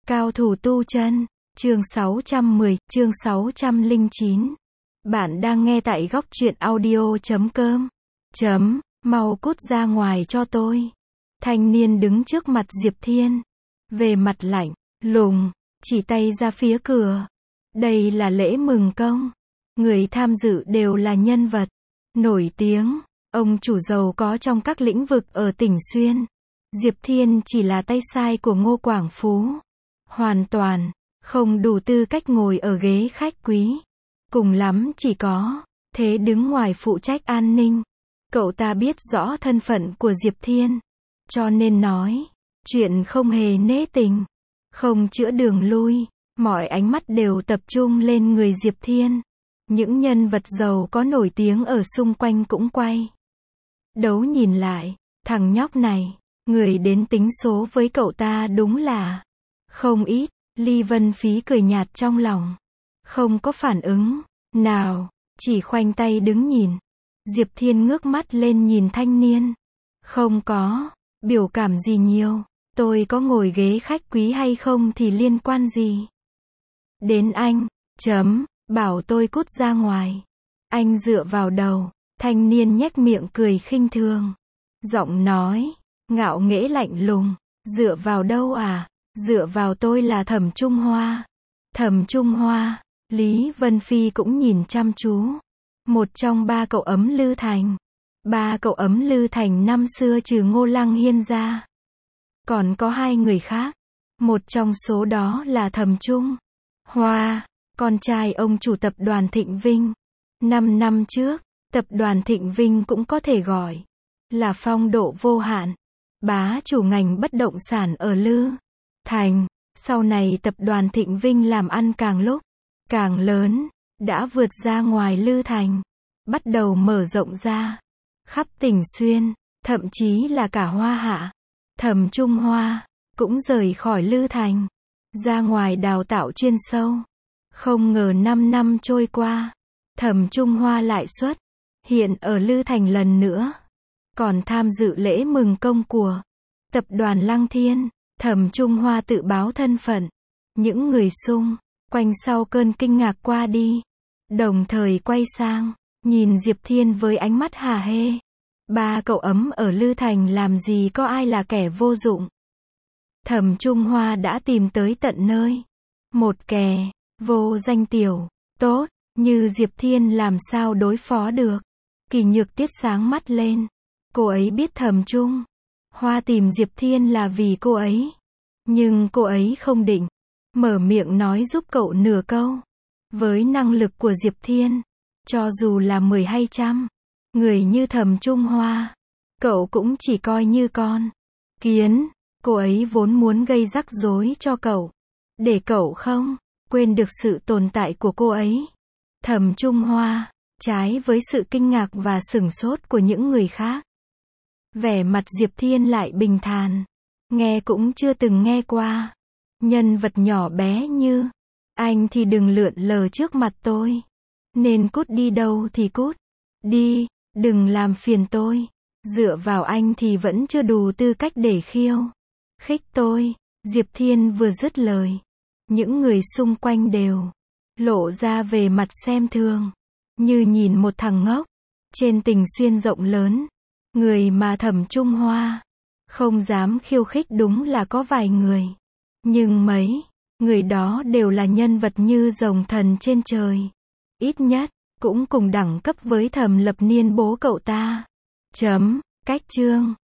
Cao thủ tu chân, chương 610, chương 609. Bạn đang nghe tại góc truyện audio.com. Mau cút ra ngoài cho tôi. Thanh niên đứng trước mặt Diệp Thiên. Về mặt lạnh, lùng, chỉ tay ra phía cửa. Đây là lễ mừng công. Người tham dự đều là nhân vật nổi tiếng, ông chủ giàu có trong các lĩnh vực ở tỉnh Xuyên. Diệp Thiên chỉ là tay sai của Ngô Quảng Phú. Hoàn toàn không đủ tư cách ngồi ở ghế khách quý. Cùng lắm chỉ có thế đứng ngoài phụ trách an ninh. Cậu ta biết rõ thân phận của Diệp Thiên, cho nên nói chuyện không hề nể tình, không chữa đường lui. Mọi ánh mắt đều tập trung lên người Diệp Thiên. Những nhân vật giàu có nổi tiếng ở xung quanh cũng quay đấu nhìn lại. Thằng nhóc này, người đến tính số với cậu ta đúng là không ít. Ly Vân Phí cười nhạt trong lòng, không có phản ứng nào, chỉ khoanh tay đứng nhìn. Diệp Thiên ngước mắt lên nhìn thanh niên, không có biểu cảm gì nhiều. Tôi có ngồi ghế khách quý hay không thì liên quan gì đến anh? Bảo tôi cút ra ngoài. Anh dựa vào đầu. Thanh niên nhếch miệng cười khinh thường, giọng nói ngạo nghễ lạnh lùng. Dựa vào đâu à? Dựa vào tôi là Thẩm Trung Hoa. Thẩm Trung Hoa. Lý Vân Phi cũng nhìn chăm chú. Một trong ba cậu ấm Lư Thành. Ba cậu ấm Lư Thành năm xưa trừ Ngô Lăng Hiên ra, còn có hai người khác. Một trong số đó là Thẩm Trung Hoa, con trai ông chủ tập đoàn Thịnh Vinh. 5 năm trước, tập đoàn Thịnh Vinh cũng có thể gọi là phong độ vô hạn, bá chủ ngành bất động sản ở Lư Thành. Sau này tập đoàn Thịnh Vinh làm ăn càng lúc càng lớn, đã vượt ra ngoài Lư Thành, bắt đầu mở rộng ra khắp tỉnh Xuyên, thậm chí là cả Hoa Hạ. Thẩm Trung Hoa cũng rời khỏi Lư Thành, ra ngoài đào tạo chuyên sâu. Không ngờ 5 năm trôi qua, Thẩm Trung Hoa lại xuất hiện ở Lư Thành lần nữa, còn tham dự lễ mừng công của tập đoàn Lăng Thiên. Thẩm Trung Hoa tự báo thân phận. Những người xung quanh sau cơn kinh ngạc qua đi, đồng thời quay sang nhìn Diệp Thiên với ánh mắt hả hê. Ba cậu ấm ở Lư Thành làm gì có ai là kẻ vô dụng. Thẩm Trung Hoa đã tìm tới tận nơi. Một kẻ vô danh tiểu tốt như Diệp Thiên làm sao đối phó được. Kỳ Nhược Tiết sáng mắt lên. Cô ấy biết Thẩm Trung Hoa tìm Diệp Thiên là vì cô ấy, nhưng cô ấy không định mở miệng nói giúp cậu nửa câu. Với năng lực của Diệp Thiên, cho dù là 10 hay trăm người như Thẩm Trung Hoa, cậu cũng chỉ coi như con kiến. Cô ấy vốn muốn gây rắc rối cho cậu, để cậu không quên được sự tồn tại của cô ấy. Thẩm Trung Hoa, trái với sự kinh ngạc và sửng sốt của những người khác, vẻ mặt Diệp Thiên lại bình thản. Nghe cũng chưa từng nghe qua. Nhân vật nhỏ bé như anh thì đừng lượn lờ trước mặt tôi. Nên cút đi đâu thì cút đi, đừng làm phiền tôi. Dựa vào anh thì vẫn chưa đủ tư cách để khiêu khích tôi. Diệp Thiên vừa dứt lời, những người xung quanh đều lộ ra về mặt xem thường, như nhìn một thằng ngốc. Trên tỉnh Xuyên rộng lớn, người mà Thẩm Trung Hoa không dám khiêu khích đúng là có vài người, nhưng mấy người đó đều là nhân vật như rồng thần trên trời. Ít nhất cũng cùng đẳng cấp với Thẩm Lập Niên bố cậu ta. Cách chương